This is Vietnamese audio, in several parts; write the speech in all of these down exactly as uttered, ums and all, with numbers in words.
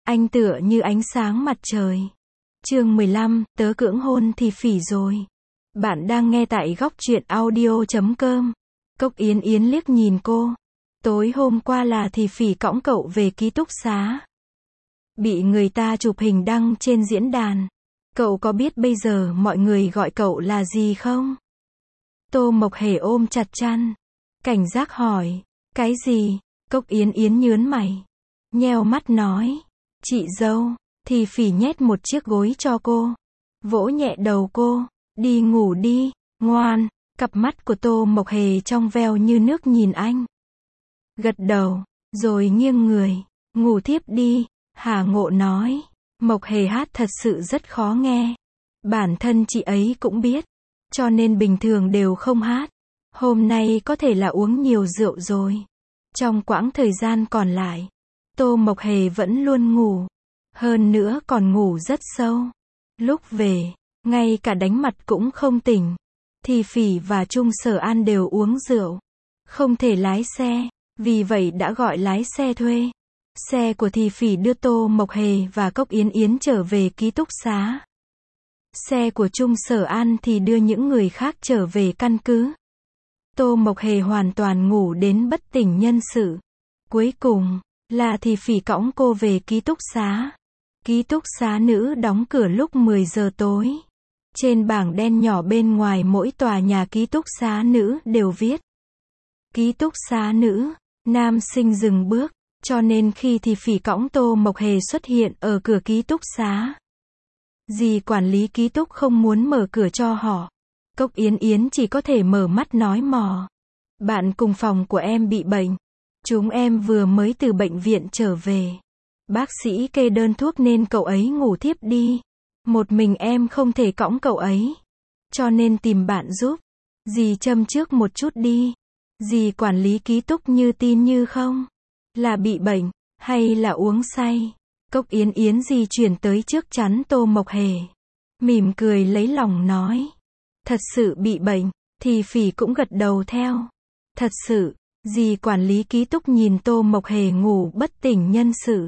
Anh tựa như ánh sáng mặt trời. Chương mười lăm, tớ cưỡng hôn thì phỉ rồi. Bạn đang nghe tại góc truyện audio chấm com. Cốc Yến Yến liếc nhìn cô. Tối hôm qua là thì phỉ cõng cậu về ký túc xá. Bị người ta chụp hình đăng trên diễn đàn. Cậu có biết bây giờ mọi người gọi cậu là gì không? Tô Mộc Hề ôm chặt chăn. Cảnh giác hỏi. Cái gì? Cốc Yến Yến nhớn mày. Nheo mắt nói. Chị dâu. Thì phỉ nhét một chiếc gối cho cô. Vỗ nhẹ đầu cô. Đi ngủ đi, ngoan. Cặp mắt của Tô Mộc Hề trong veo như nước nhìn anh. Gật đầu, rồi nghiêng người. Ngủ thiếp đi. Hà Ngộ nói. Mộc Hề hát thật sự rất khó nghe. Bản thân chị ấy cũng biết. Cho nên bình thường đều không hát. Hôm nay có thể là uống nhiều rượu rồi. Trong quãng thời gian còn lại, Tô Mộc Hề vẫn luôn ngủ. Hơn nữa còn ngủ rất sâu. Lúc về, ngay cả đánh mặt cũng không tỉnh. Thì Phỉ và Trung Sở An đều uống rượu. Không thể lái xe, vì vậy đã gọi lái xe thuê. Xe của Thì Phỉ đưa Tô Mộc Hề và Cốc Yến Yến trở về ký túc xá. Xe của Trung Sở An thì đưa những người khác trở về căn cứ. Tô Mộc Hề hoàn toàn ngủ đến bất tỉnh nhân sự. Cuối cùng, là Thì Phỉ cõng cô về ký túc xá. Ký túc xá nữ đóng cửa lúc mười giờ tối. Trên bảng đen nhỏ bên ngoài mỗi tòa nhà ký túc xá nữ đều viết. Ký túc xá nữ, nam sinh dừng bước. Cho nên khi Thì Phỉ cõng Tô Mộc Hề xuất hiện ở cửa ký túc xá, dì quản lý ký túc không muốn mở cửa cho họ. Cốc Yến Yến chỉ có thể mở mắt nói mò. Bạn cùng phòng của em bị bệnh. Chúng em vừa mới từ bệnh viện trở về. Bác sĩ kê đơn thuốc nên cậu ấy ngủ thiếp đi. Một mình em không thể cõng cậu ấy. Cho nên tìm bạn giúp. Dì châm trước một chút đi. Dì quản lý ký túc như tin như không. Là bị bệnh, hay là uống say. Cốc Yến Yến di chuyển tới trước chắn Tô Mộc Hề. Mỉm cười lấy lòng nói. Thật sự bị bệnh. Thì Phỉ cũng gật đầu theo. Thật sự. Dì quản lý ký túc nhìn Tô Mộc Hề ngủ bất tỉnh nhân sự.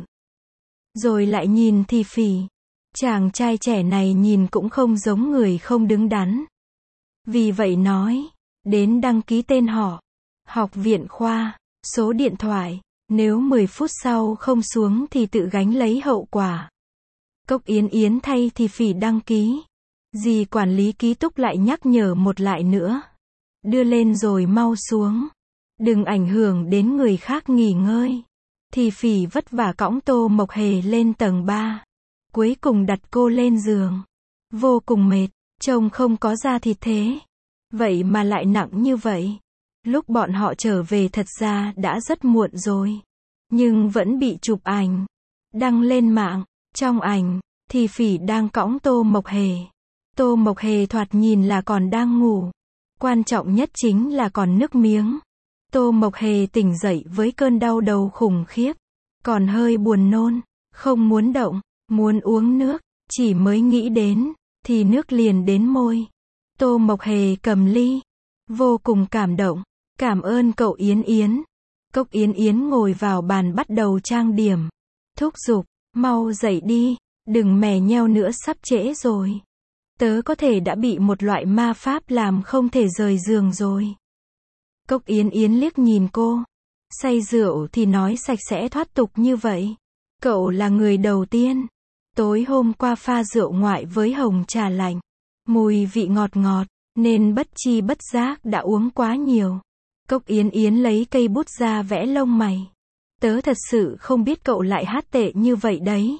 Rồi lại nhìn Thì Phỉ. Chàng trai trẻ này nhìn cũng không giống người không đứng đắn. Vì vậy nói. Đến đăng ký tên họ. Học viện khoa. Số điện thoại. Nếu mười phút sau không xuống thì tự gánh lấy hậu quả. Cốc Yến Yến thay Thì Phỉ đăng ký. Dì quản lý ký túc lại nhắc nhở một lại nữa. Đưa lên rồi mau xuống. Đừng ảnh hưởng đến người khác nghỉ ngơi. Thì Phỉ vất vả cõng Tô Mộc Hề lên tầng ba. Cuối cùng đặt cô lên giường. Vô cùng mệt, trông không có da thịt thế. Vậy mà lại nặng như vậy. Lúc bọn họ trở về thật ra đã rất muộn rồi. Nhưng vẫn bị chụp ảnh. Đăng lên mạng. Trong ảnh, Thì Phỉ đang cõng Tô Mộc Hề. Tô Mộc Hề thoạt nhìn là còn đang ngủ. Quan trọng nhất chính là còn nước miếng. Tô Mộc Hề tỉnh dậy với cơn đau đầu khủng khiếp. Còn hơi buồn nôn. Không muốn động. Muốn uống nước. Chỉ mới nghĩ đến. Thì nước liền đến môi. Tô Mộc Hề cầm ly. Vô cùng cảm động. Cảm ơn cậu Yến Yến. Cốc Yến Yến ngồi vào bàn bắt đầu trang điểm. Thúc giục. Mau dậy đi. Đừng mè nheo nữa sắp trễ rồi. Tớ có thể đã bị một loại ma pháp làm không thể rời giường rồi. Cốc Yến Yến liếc nhìn cô. Say rượu thì nói sạch sẽ thoát tục như vậy. Cậu là người đầu tiên. Tối hôm qua pha rượu ngoại với hồng trà lạnh. Mùi vị ngọt ngọt. Nên bất chi bất giác đã uống quá nhiều. Cốc Yến Yến lấy cây bút ra vẽ lông mày. Tớ thật sự không biết cậu lại hát tệ như vậy đấy.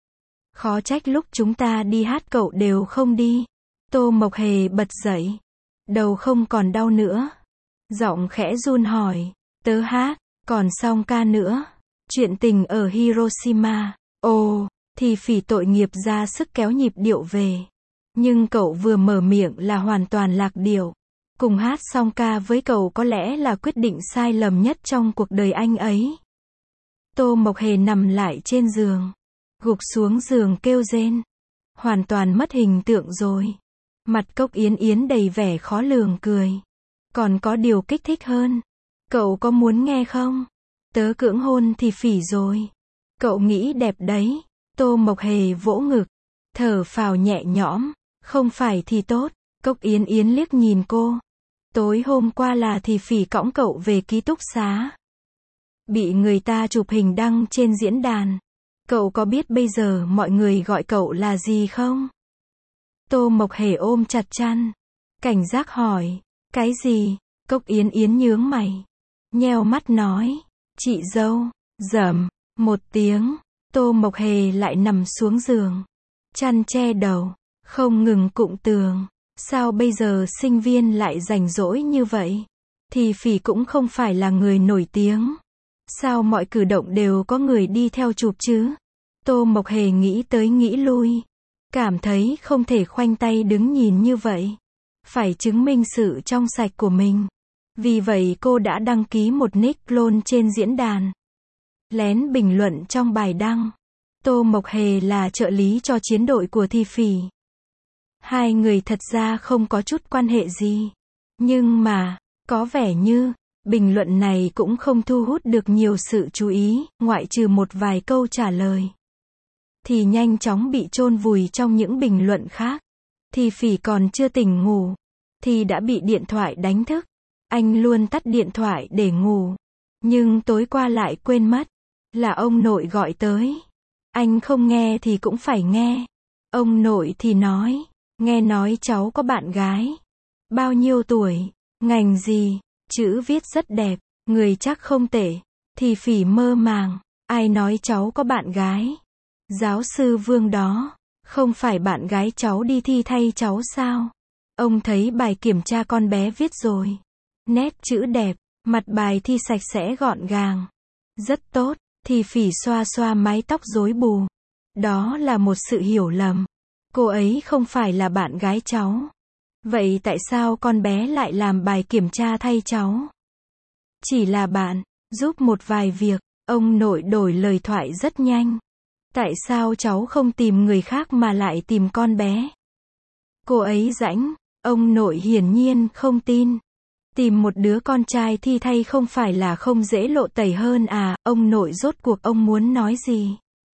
Khó trách lúc chúng ta đi hát cậu đều không đi. Tô Mộc Hề bật dậy. Đầu không còn đau nữa. Giọng khẽ run hỏi. Tớ hát, còn song ca nữa. Chuyện tình ở Hiroshima. Ồ, Thì Phỉ tội nghiệp ra sức kéo nhịp điệu về. Nhưng cậu vừa mở miệng là hoàn toàn lạc điệu. Cùng hát song ca với cậu có lẽ là quyết định sai lầm nhất trong cuộc đời anh ấy. Tô Mộc Hề nằm lại trên giường. Gục xuống giường kêu rên. Hoàn toàn mất hình tượng rồi. Mặt Cốc Yến Yến đầy vẻ khó lường cười. Còn có điều kích thích hơn. Cậu có muốn nghe không? Tớ cưỡng hôn Thì Phỉ rồi. Cậu nghĩ đẹp đấy. Tô Mộc Hề vỗ ngực, thở phào nhẹ nhõm, không phải thì tốt. Cốc Yến Yến liếc nhìn cô. Tối hôm qua là thì phỉ cõng cậu về ký túc xá. Bị người ta chụp hình đăng trên diễn đàn. Cậu có biết bây giờ mọi người gọi cậu là gì không? Tô Mộc Hề ôm chặt chăn. Cảnh giác hỏi. Cái gì? Cốc Yến Yến nhướng mày. Nheo mắt nói. Chị dâu. Dầm. Một tiếng. Tô Mộc Hề lại nằm xuống giường. Chăn che đầu. Không ngừng cụng tường. Sao bây giờ sinh viên lại rảnh rỗi như vậy? Thì phỉ cũng không phải là người nổi tiếng. Sao mọi cử động đều có người đi theo chụp chứ? Tô Mộc Hề nghĩ tới nghĩ lui. Cảm thấy không thể khoanh tay đứng nhìn như vậy. Phải chứng minh sự trong sạch của mình. Vì vậy cô đã đăng ký một nick clone trên diễn đàn. Lén bình luận trong bài đăng. Tô Mộc Hề là trợ lý cho chiến đội của Thi Phỉ. Hai người thật ra không có chút quan hệ gì. Nhưng mà, có vẻ như, bình luận này cũng không thu hút được nhiều sự chú ý, ngoại trừ một vài câu trả lời. Thì nhanh chóng bị chôn vùi trong những bình luận khác. Thì Phỉ còn chưa tỉnh ngủ. Thì đã bị điện thoại đánh thức. Anh luôn tắt điện thoại để ngủ. Nhưng tối qua lại quên mất. Là ông nội gọi tới. Anh không nghe thì cũng phải nghe. Ông nội thì nói. Nghe nói cháu có bạn gái. Bao nhiêu tuổi? Ngành gì? Chữ viết rất đẹp. Người chắc không tệ. Thì Phỉ mơ màng. Ai nói cháu có bạn gái? Giáo sư Vương đó. Không phải bạn gái cháu đi thi thay cháu sao? Ông thấy bài kiểm tra con bé viết rồi. Nét chữ đẹp. Mặt bài thi sạch sẽ gọn gàng. Rất tốt. Thì Phỉ xoa xoa mái tóc rối bù. Đó là một sự hiểu lầm. Cô ấy không phải là bạn gái cháu. Vậy tại sao con bé lại làm bài kiểm tra thay cháu? Chỉ là bạn, giúp một vài việc. Ông nội đổi lời thoại rất nhanh. Tại sao cháu không tìm người khác mà lại tìm con bé? Cô ấy rãnh. Ông nội hiển nhiên không tin. Tìm một đứa con trai thi thay không phải là không dễ lộ tẩy hơn à? Ông nội rốt cuộc ông muốn nói gì?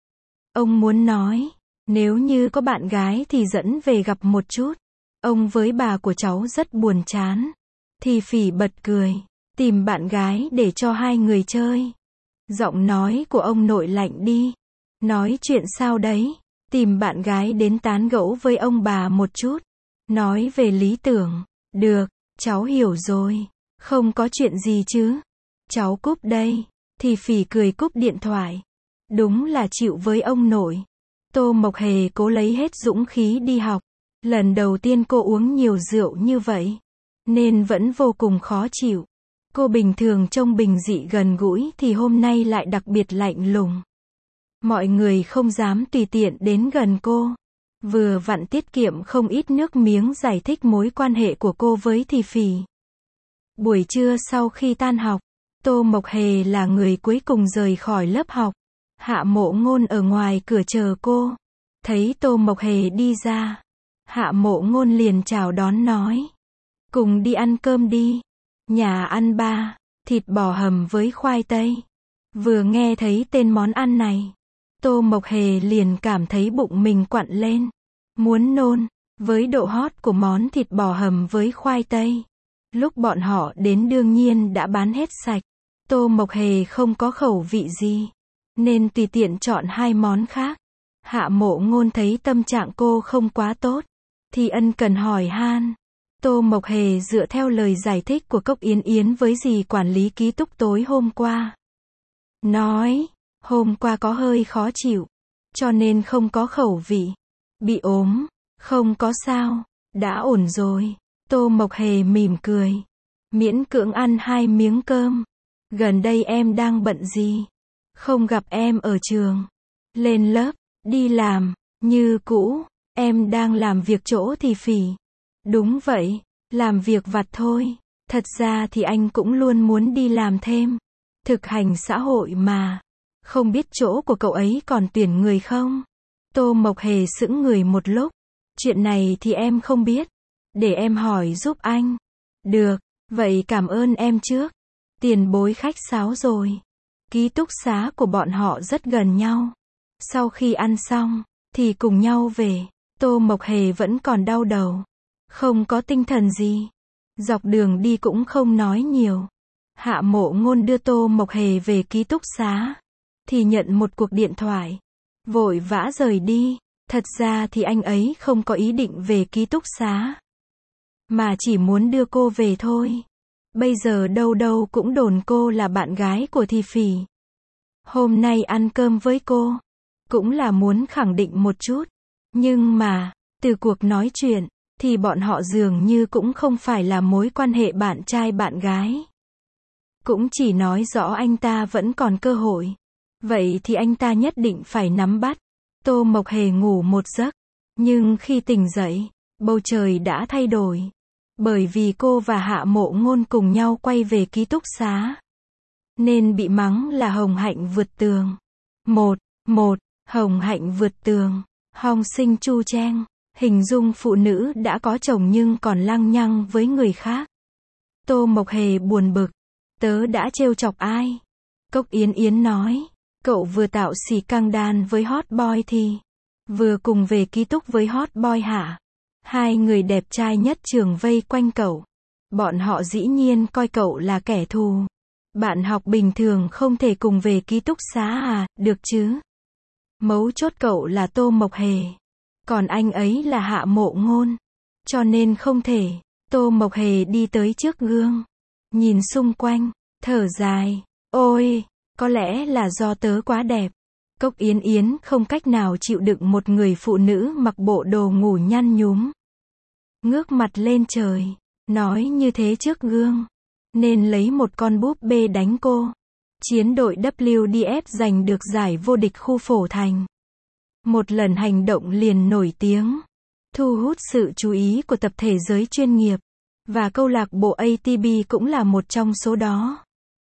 Ông muốn nói, nếu như có bạn gái thì dẫn về gặp một chút. Ông với bà của cháu rất buồn chán. Thì Phỉ bật cười. Tìm bạn gái để cho hai người chơi. Giọng nói của ông nội lạnh đi. Nói chuyện sao đấy? Tìm bạn gái đến tán gẫu với ông bà một chút. Nói về lý tưởng. Được, cháu hiểu rồi. Không có chuyện gì chứ. Cháu cúp đây. Thì Phỉ cười cúp điện thoại. Đúng là chịu với ông nội. Tô Mộc Hề cố lấy hết dũng khí đi học. Lần đầu tiên cô uống nhiều rượu như vậy. Nên vẫn vô cùng khó chịu. Cô bình thường trông bình dị gần gũi thì hôm nay lại đặc biệt lạnh lùng. Mọi người không dám tùy tiện đến gần cô. Vừa vặn tiết kiệm không ít nước miếng giải thích mối quan hệ của cô với Thì Phỉ. Buổi trưa sau khi tan học, Tô Mộc Hề là người cuối cùng rời khỏi lớp học. Hạ Mộ Ngôn ở ngoài cửa chờ cô. Thấy Tô Mộc Hề đi ra. Hạ Mộ Ngôn liền chào đón nói. Cùng đi ăn cơm đi. Nhà ăn ba, thịt bò hầm với khoai tây. Vừa nghe thấy tên món ăn này. Tô Mộc Hề liền cảm thấy bụng mình quặn lên. Muốn nôn. Với độ hot của món thịt bò hầm với khoai tây. Lúc bọn họ đến đương nhiên đã bán hết sạch. Tô Mộc Hề không có khẩu vị gì. Nên tùy tiện chọn hai món khác. Hạ Mộ Ngôn thấy tâm trạng cô không quá tốt. Thì ân cần hỏi han. Tô Mộc Hề dựa theo lời giải thích của Cốc Yến Yến với dì quản lý ký túc tối hôm qua. Nói, hôm qua có hơi khó chịu. Cho nên không có khẩu vị. Bị ốm. Không có sao. Đã ổn rồi. Tô Mộc Hề mỉm cười. Miễn cưỡng ăn hai miếng cơm. Gần đây em đang bận gì? Không gặp em ở trường. Lên lớp. Đi làm. Như cũ. Em đang làm việc chỗ Thì Phỉ. Đúng vậy. Làm việc vặt thôi. Thật ra thì anh cũng luôn muốn đi làm thêm. Thực hành xã hội mà. Không biết chỗ của cậu ấy còn tuyển người không? Tô Mộc Hề sững người một lúc. Chuyện này thì em không biết. Để em hỏi giúp anh. Được. Vậy cảm ơn em trước. Tiền bối khách sáo rồi. Ký túc xá của bọn họ rất gần nhau. Sau khi ăn xong, thì cùng nhau về. Tô Mộc Hề vẫn còn đau đầu. Không có tinh thần gì. Dọc đường đi cũng không nói nhiều. Hạ Mộ Ngôn đưa Tô Mộc Hề về ký túc xá. Thì nhận một cuộc điện thoại. Vội vã rời đi. Thật ra thì anh ấy không có ý định về ký túc xá. Mà chỉ muốn đưa cô về thôi. Bây giờ đâu đâu cũng đồn cô là bạn gái của Thì Phỉ. Hôm nay ăn cơm với cô. Cũng là muốn khẳng định một chút. Nhưng mà, từ cuộc nói chuyện, thì bọn họ dường như cũng không phải là mối quan hệ bạn trai bạn gái. Cũng chỉ nói rõ anh ta vẫn còn cơ hội. Vậy thì anh ta nhất định phải nắm bắt. Tô Mộc Hề ngủ một giấc. Nhưng khi tỉnh dậy, bầu trời đã thay đổi. Bởi vì cô và Hạ Mộ Ngôn cùng nhau quay về ký túc xá. Nên bị mắng là Hồng Hạnh vượt tường. Một, một, Hồng Hạnh vượt tường. Hong sinh chu cheng. Hình dung phụ nữ đã có chồng nhưng còn lăng nhăng với người khác. Tô Mộc Hề buồn bực. Tớ đã trêu chọc ai? Cốc Yến Yến nói. Cậu vừa tạo xì căng đan với hot boy thì vừa cùng về ký túc với hot boy hả? Hai người đẹp trai nhất trường vây quanh cậu. Bọn họ dĩ nhiên coi cậu là kẻ thù. Bạn học bình thường không thể cùng về ký túc xá à, được chứ? Mấu chốt cậu là Tô Mộc Hề. Còn anh ấy là Hạ Mộ Ngôn. Cho nên không thể. Tô Mộc Hề đi tới trước gương. Nhìn xung quanh. Thở dài. Ôi, có lẽ là do tớ quá đẹp. Cốc Yến Yến không cách nào chịu đựng một người phụ nữ mặc bộ đồ ngủ nhăn nhúm. Ngước mặt lên trời. Nói như thế trước gương. Nên lấy một con búp bê đánh cô. Chiến đội W D F giành được giải vô địch khu Phổ Thành. Một lần hành động liền nổi tiếng. Thu hút sự chú ý của tập thể giới chuyên nghiệp. Và câu lạc bộ A T B cũng là một trong số đó.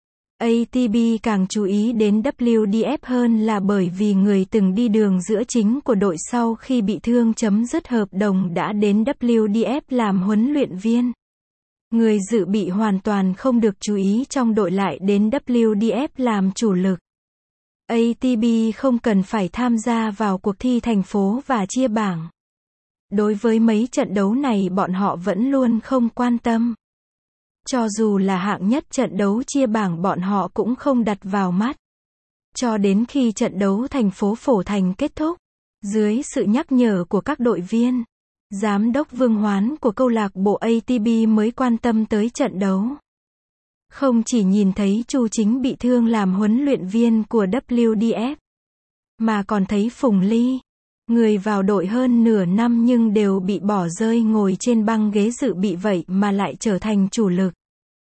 A T B càng chú ý đến W D F hơn là bởi vì người từng đi đường giữa chính của đội sau khi bị thương chấm dứt hợp đồng đã đến W D F làm huấn luyện viên. Người dự bị hoàn toàn không được chú ý trong đội lại đến W D F làm chủ lực. A T B không cần phải tham gia vào cuộc thi thành phố và chia bảng. Đối với mấy trận đấu này bọn họ vẫn luôn không quan tâm. Cho dù là hạng nhất trận đấu chia bảng bọn họ cũng không đặt vào mắt. Cho đến khi trận đấu thành phố Phổ Thành kết thúc, dưới sự nhắc nhở của các đội viên, giám đốc Vương Hoán của câu lạc bộ A T B mới quan tâm tới trận đấu. Không chỉ nhìn thấy Chu Chính bị thương làm huấn luyện viên của W D F, mà còn thấy Phùng Ly, người vào đội hơn nửa năm nhưng đều bị bỏ rơi ngồi trên băng ghế dự bị vậy mà lại trở thành chủ lực.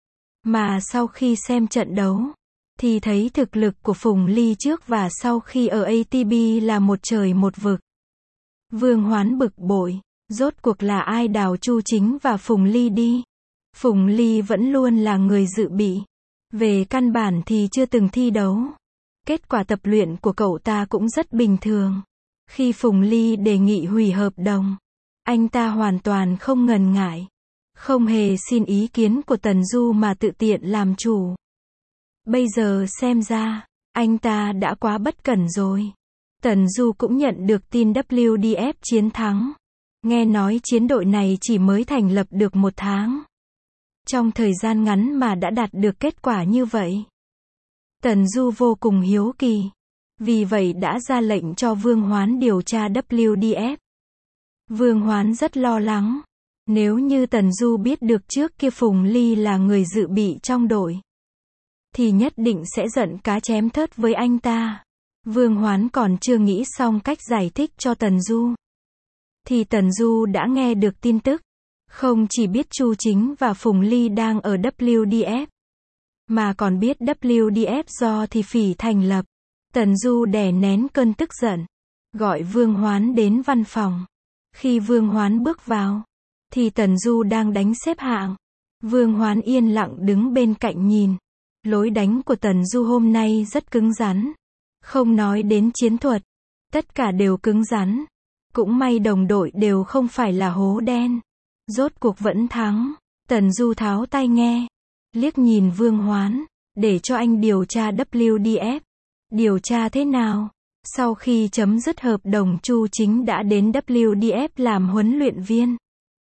Mà sau khi xem trận đấu, thì thấy thực lực của Phùng Ly trước và sau khi ở A T B là một trời một vực. Vương Hoán bực bội, rốt cuộc là ai đào Chu Chính và Phùng Ly đi? Phùng Ly vẫn luôn là người dự bị. Về căn bản thì chưa từng thi đấu. Kết quả tập luyện của cậu ta cũng rất bình thường. Khi Phùng Ly đề nghị hủy hợp đồng, anh ta hoàn toàn không ngần ngại. Không hề xin ý kiến của Tần Du mà tự tiện làm chủ. Bây giờ xem ra, anh ta đã quá bất cẩn rồi. Tần Du cũng nhận được tin W D F chiến thắng. Nghe nói chiến đội này chỉ mới thành lập được một tháng. Trong thời gian ngắn mà đã đạt được kết quả như vậy. Tần Du vô cùng hiếu kỳ. Vì vậy đã ra lệnh cho Vương Hoán điều tra W D F. Vương Hoán rất lo lắng. Nếu như Tần Du biết được trước kia Phùng Ly là người dự bị trong đội, thì nhất định sẽ giận cá chém thớt với anh ta. Vương Hoán còn chưa nghĩ xong cách giải thích cho Tần Du. Thì Tần Du đã nghe được tin tức. Không chỉ biết Chu Chính và Phùng Ly đang ở W D F, mà còn biết W D F do Thì Phỉ thành lập. Tần Du đè nén cơn tức giận, gọi Vương Hoán đến văn phòng. Khi Vương Hoán bước vào, thì Tần Du đang đánh xếp hạng. Vương Hoán yên lặng đứng bên cạnh nhìn. Lối đánh của Tần Du hôm nay rất cứng rắn. Không nói đến chiến thuật, tất cả đều cứng rắn. Cũng may đồng đội đều không phải là hố đen. Rốt cuộc vẫn thắng. Tần Du tháo tai nghe, liếc nhìn Vương Hoán, để cho anh điều tra W D F. Điều tra thế nào? Sau khi chấm dứt hợp đồng Chu Chính đã đến vê kép đê ép làm huấn luyện viên.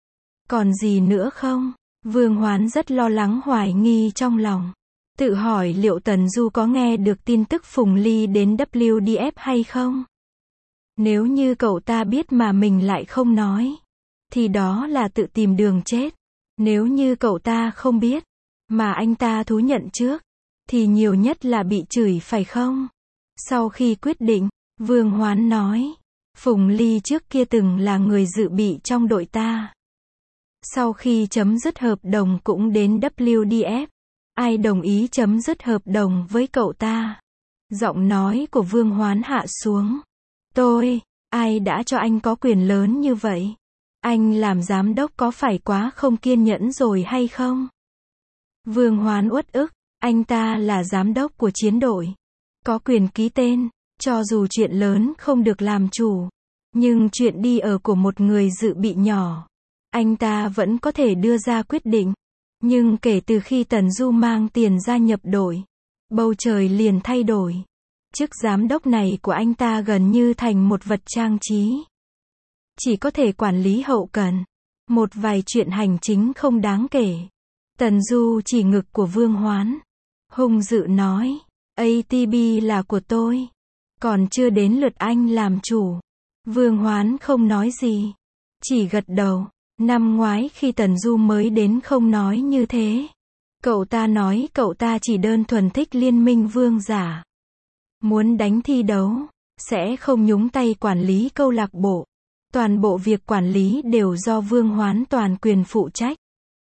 Còn gì nữa không? Vương Hoán rất lo lắng hoài nghi trong lòng. Tự hỏi liệu Tần Du có nghe được tin tức Phùng Ly đến vê kép đê ép hay không? Nếu như cậu ta biết mà mình lại không nói, thì đó là tự tìm đường chết. Nếu như cậu ta không biết, mà anh ta thú nhận trước, thì nhiều nhất là bị chửi phải không? Sau khi quyết định, Vương Hoán nói, Phùng Ly trước kia từng là người dự bị trong đội ta. Sau khi chấm dứt hợp đồng cũng đến vê kép đê ép. Ai đồng ý chấm dứt hợp đồng với cậu ta? Giọng nói của Vương Hoán hạ xuống. Tôi, ai đã cho anh có quyền lớn như vậy? Anh làm giám đốc có phải quá không kiên nhẫn rồi hay không? Vương Hoán uất ức, anh ta là giám đốc của chiến đội, có quyền ký tên, cho dù chuyện lớn không được làm chủ, nhưng chuyện đi ở của một người dự bị nhỏ, anh ta vẫn có thể đưa ra quyết định. Nhưng kể từ khi Tần Du mang tiền gia nhập đội, bầu trời liền thay đổi. Chức giám đốc này của anh ta gần như thành một vật trang trí. Chỉ có thể quản lý hậu cần. Một vài chuyện hành chính không đáng kể. Tần Du chỉ ngực của Vương Hoán. Hung dữ nói, a tê bê là của tôi. Còn chưa đến lượt anh làm chủ. Vương Hoán không nói gì. Chỉ gật đầu. Năm ngoái khi Tần Du mới đến không nói như thế. Cậu ta nói cậu ta chỉ đơn thuần thích liên minh vương giả. Muốn đánh thi đấu, sẽ không nhúng tay quản lý câu lạc bộ. Toàn bộ việc quản lý đều do Vương Hoán toàn quyền phụ trách.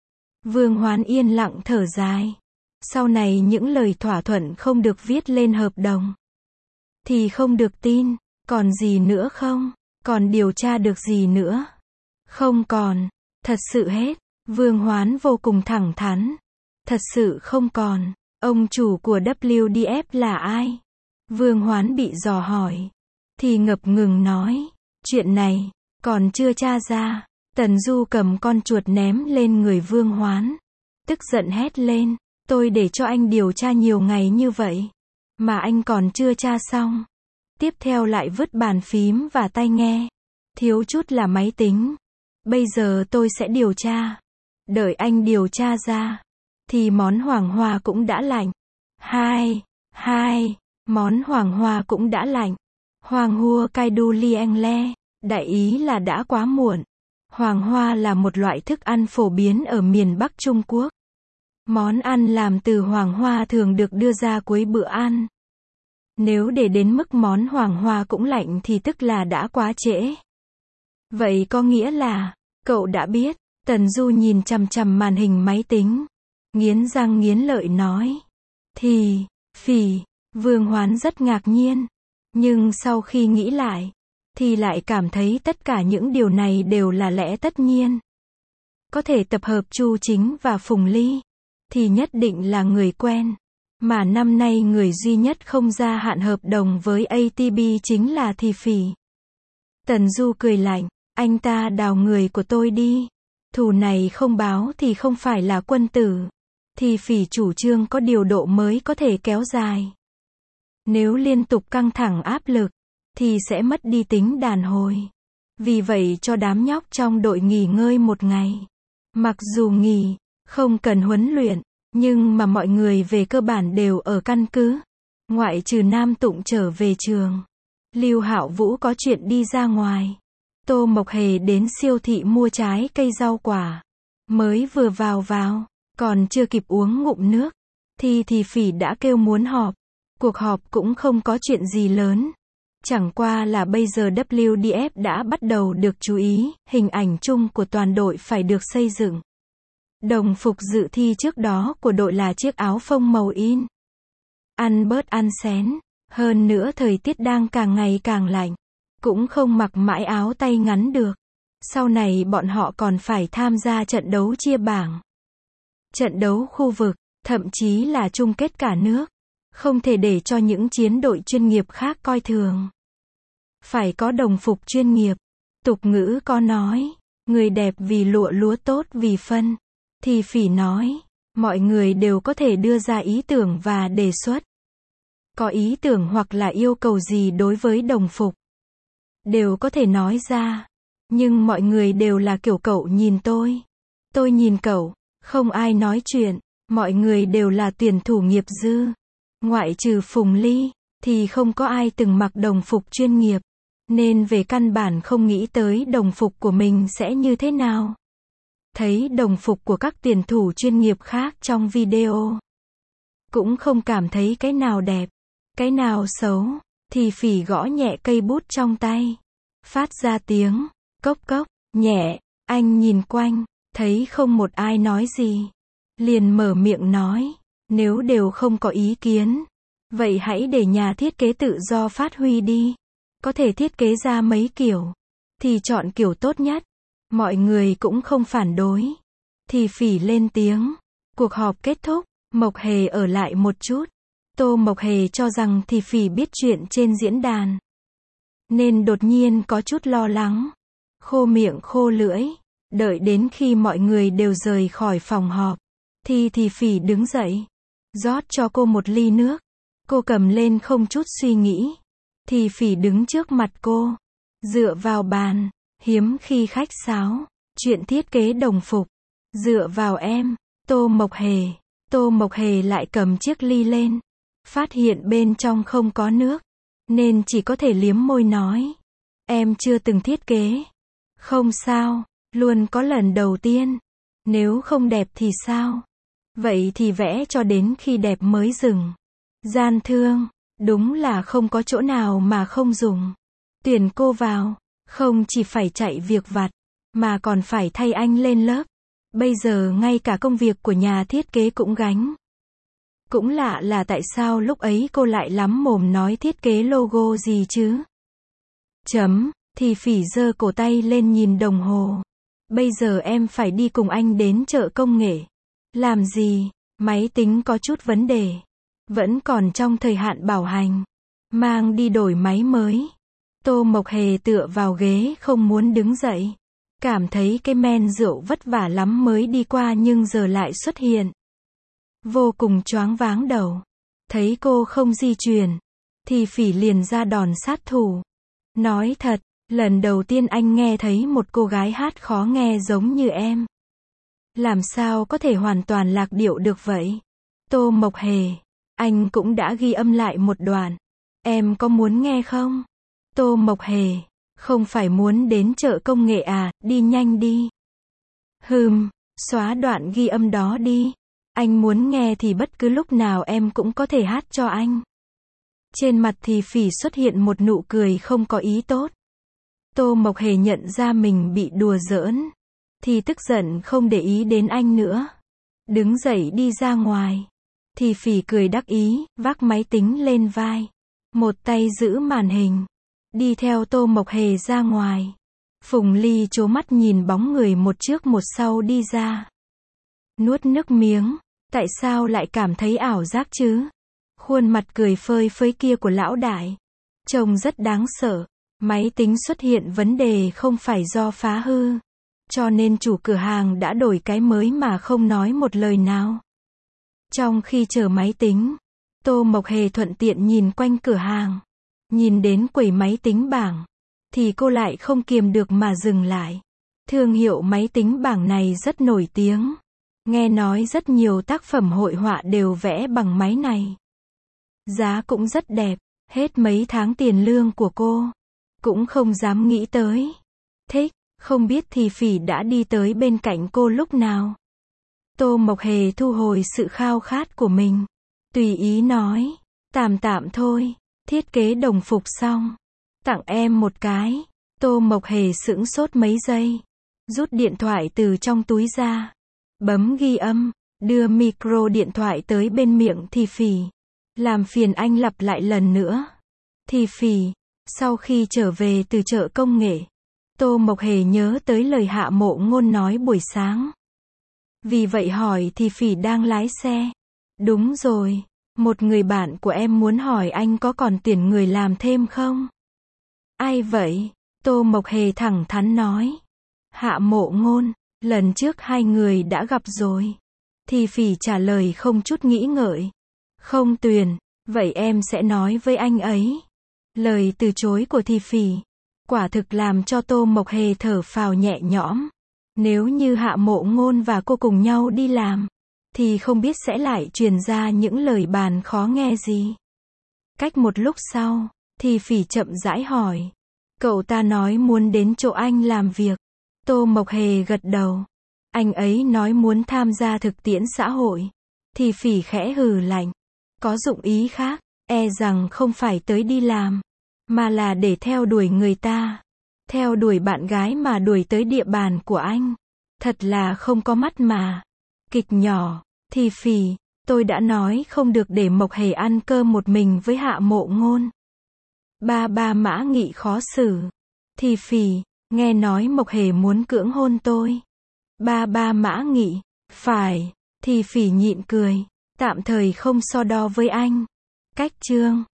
Vương Hoán yên lặng thở dài. Sau này những lời thỏa thuận không được viết lên hợp đồng, thì không được tin. Còn gì nữa không? Còn điều tra được gì nữa? Không còn. Thật sự hết. Vương Hoán vô cùng thẳng thắn. Thật sự không còn. Ông chủ của vê kép đê ép là ai? Vương Hoán bị dò hỏi. Thì ngập ngừng nói. Chuyện này, còn chưa tra ra. Tần Du cầm con chuột ném lên người Vương Hoán. Tức giận hét lên. Tôi để cho anh điều tra nhiều ngày như vậy, mà anh còn chưa tra xong. Tiếp theo lại vứt bàn phím và tai nghe. Thiếu chút là máy tính. Bây giờ tôi sẽ điều tra. Đợi anh điều tra ra, thì món hoàng hoa cũng đã lạnh. Hai, hai, món hoàng hoa cũng đã lạnh. Hoàng hua cai du lieng le, đại ý là đã quá muộn. Hoàng hoa là một loại thức ăn phổ biến ở miền Bắc Trung Quốc. Món ăn làm từ hoàng hoa thường được đưa ra cuối bữa ăn. Nếu để đến mức món hoàng hoa cũng lạnh thì tức là đã quá trễ. Vậy có nghĩa là, cậu đã biết. Tần Du nhìn chằm chằm màn hình máy tính, nghiến răng nghiến lợi nói. Thì, phỉ, Vương Hoán rất ngạc nhiên. Nhưng sau khi nghĩ lại, thì lại cảm thấy tất cả những điều này đều là lẽ tất nhiên. Có thể tập hợp Chu Chính và Phùng Ly, thì nhất định là người quen. Mà năm nay người duy nhất không gia hạn hợp đồng với a tê bê chính là Thì Phỉ. Tần Du cười lạnh, anh ta đào người của tôi đi. Thù này không báo thì không phải là quân tử. Thì Phỉ chủ trương có điều độ mới có thể kéo dài. Nếu liên tục căng thẳng áp lực, thì sẽ mất đi tính đàn hồi. Vì vậy cho đám nhóc trong đội nghỉ ngơi một ngày. Mặc dù nghỉ, không cần huấn luyện, nhưng mà mọi người về cơ bản đều ở căn cứ. Ngoại trừ Nam Tụng trở về trường. Lưu Hạo Vũ có chuyện đi ra ngoài. Tô Mộc Hề đến siêu thị mua trái cây rau quả. Mới vừa vào vào, còn chưa kịp uống ngụm nước, thì Thì Phỉ đã kêu muốn họp. Cuộc họp cũng không có chuyện gì lớn. Chẳng qua là bây giờ vê kép đê ép đã bắt đầu được chú ý, hình ảnh chung của toàn đội phải được xây dựng. Đồng phục dự thi trước đó của đội là chiếc áo phông màu in. Ăn bớt ăn xén. Hơn nữa thời tiết đang càng ngày càng lạnh. Cũng không mặc mãi áo tay ngắn được. Sau này bọn họ còn phải tham gia trận đấu chia bảng. Trận đấu khu vực, thậm chí là chung kết cả nước. Không thể để cho những chiến đội chuyên nghiệp khác coi thường. Phải có đồng phục chuyên nghiệp. Tục ngữ có nói, người đẹp vì lụa lúa tốt vì phân. Thì Phỉ nói, mọi người đều có thể đưa ra ý tưởng và đề xuất. có ý tưởng hoặc là yêu cầu gì đối với đồng phục, đều có thể nói ra. Nhưng mọi người đều là kiểu cậu nhìn tôi, tôi nhìn cậu, không ai nói chuyện, mọi người đều là tuyển thủ nghiệp dư. Ngoại trừ Phùng Ly, thì không có ai từng mặc đồng phục chuyên nghiệp, nên về căn bản không nghĩ tới đồng phục của mình sẽ như thế nào. Thấy đồng phục của các tuyển thủ chuyên nghiệp khác trong video, cũng không cảm thấy cái nào đẹp, cái nào xấu, thì phỉ gõ nhẹ cây bút trong tay, phát ra tiếng cốc cốc, nhẹ. Anh nhìn quanh, thấy không một ai nói gì, liền mở miệng nói, nếu đều không có ý kiến, vậy hãy để nhà thiết kế tự do phát huy đi. Có thể thiết kế ra mấy kiểu, thì chọn kiểu tốt nhất. Mọi người cũng không phản đối. Thì phỉ lên tiếng. Cuộc họp kết thúc, Mộc Hề ở lại một chút. Tô Mộc Hề cho rằng thì phỉ biết chuyện trên diễn đàn, nên đột nhiên có chút lo lắng. Khô miệng khô lưỡi, đợi đến khi mọi người đều rời khỏi phòng họp, thì thì phỉ đứng dậy, rót cho cô một ly nước. Cô cầm lên không chút suy nghĩ. Thì phỉ đứng trước mặt cô, dựa vào bàn, hiếm khi khách sáo, chuyện thiết kế đồng phục, dựa vào em. Tô Mộc Hề, Tô Mộc Hề lại cầm chiếc ly lên, phát hiện bên trong không có nước, nên chỉ có thể liếm môi nói, em chưa từng thiết kế. Không sao, luôn có lần đầu tiên. Nếu không đẹp thì sao? Vậy thì vẽ cho đến khi đẹp mới dừng. Gian thương, đúng là không có chỗ nào mà không dùng. Tuyển cô vào, không chỉ phải chạy việc vặt, mà còn phải thay anh lên lớp. Bây giờ ngay cả công việc của nhà thiết kế cũng gánh. Cũng lạ là tại sao lúc ấy cô lại lắm mồm nói thiết kế logo gì chứ? Chấm, thì phỉ giơ cổ tay lên nhìn đồng hồ. Bây giờ em phải đi cùng anh đến chợ công nghệ. Làm gì? Máy tính có chút vấn đề. Vẫn còn trong thời hạn bảo hành. Mang đi đổi máy mới. Tô Mộc Hề tựa vào ghế không muốn đứng dậy. Cảm thấy cái men rượu vất vả lắm mới đi qua nhưng giờ lại xuất hiện. Vô cùng choáng váng đầu. Thấy cô không di chuyển, thì phỉ liền ra đòn sát thủ. Nói thật, lần đầu tiên anh nghe thấy một cô gái hát khó nghe giống như em. Làm sao có thể hoàn toàn lạc điệu được vậy? Tô Mộc Hề, anh cũng đã ghi âm lại một đoạn. Em có muốn nghe không? Tô Mộc Hề, không phải muốn đến chợ công nghệ à, đi nhanh đi. Hừm, xóa đoạn ghi âm đó đi. Anh muốn nghe thì bất cứ lúc nào em cũng có thể hát cho anh. Trên mặt thì phỉ xuất hiện một nụ cười không có ý tốt. Tô Mộc Hề nhận ra mình bị đùa giỡn, thì tức giận không để ý đến anh nữa. Đứng dậy đi ra ngoài. Thì phỉ cười đắc ý, vác máy tính lên vai. Một tay giữ màn hình. Đi theo Tô Mộc Hề ra ngoài. Phùng Ly trố mắt nhìn bóng người một trước một sau đi ra. Nuốt nước miếng. Tại sao lại cảm thấy ảo giác chứ? Khuôn mặt cười phơi phới kia của lão đại, trông rất đáng sợ. Máy tính xuất hiện vấn đề không phải do phá hư, cho nên chủ cửa hàng đã đổi cái mới mà không nói một lời nào. Trong khi chờ máy tính, Tô Mộc Hề thuận tiện nhìn quanh cửa hàng. Nhìn đến quầy máy tính bảng, thì cô lại không kiềm được mà dừng lại. Thương hiệu máy tính bảng này rất nổi tiếng. Nghe nói rất nhiều tác phẩm hội họa đều vẽ bằng máy này. Giá cũng rất đẹp, hết mấy tháng tiền lương của cô. Cũng không dám nghĩ tới. Thích, không biết thì phỉ đã đi tới bên cạnh cô lúc nào. Tô Mộc Hề thu hồi sự khao khát của mình. Tùy ý nói, tạm tạm thôi, thiết kế đồng phục xong. Tặng em một cái. Tô Mộc Hề sững sốt mấy giây. Rút điện thoại từ trong túi ra. Bấm ghi âm, đưa micro điện thoại tới bên miệng thì phỉ. Làm phiền anh lặp lại lần nữa. Thì phỉ, sau khi trở về từ chợ công nghệ, Tô Mộc Hề nhớ tới lời Hạ Mộ Ngôn nói buổi sáng. Vì vậy hỏi thì phỉ đang lái xe. Đúng rồi, một người bạn của em muốn hỏi anh có còn tuyển người làm thêm không? Ai vậy? Tô Mộc Hề thẳng thắn nói. Hạ Mộ Ngôn, lần trước hai người đã gặp rồi. Thì phỉ trả lời không chút nghĩ ngợi. Không tuyển, Vậy em sẽ nói với anh ấy. Lời từ chối của Thì Phỉ quả thực làm cho Tô Mộc Hề thở phào nhẹ nhõm. Nếu như Hạ Mộ Ngôn và cô cùng nhau đi làm, thì không biết sẽ lại truyền ra những lời bàn khó nghe gì. Cách một lúc sau, Thì Phỉ chậm rãi hỏi. Cậu ta nói muốn đến chỗ anh làm việc. Tô Mộc Hề gật đầu. Anh ấy nói muốn tham gia thực tiễn xã hội. Thì Phỉ khẽ hừ lạnh. Có dụng ý khác, e rằng không phải tới đi làm, mà là để theo đuổi người ta. Theo đuổi bạn gái mà đuổi tới địa bàn của anh. Thật là không có mắt mà. Kịch nhỏ. Thì Phỉ, tôi đã nói không được để Mộc Hề ăn cơm một mình với Hạ Mộ Ngôn. Ba ba Mã Nghị khó xử. Thì Phỉ, nghe nói Mộc Hề muốn cưỡng hôn tôi. Ba ba Mã Nghị, phải. Thì Phỉ nhịn cười. Tạm thời không so đo với anh. Cách chương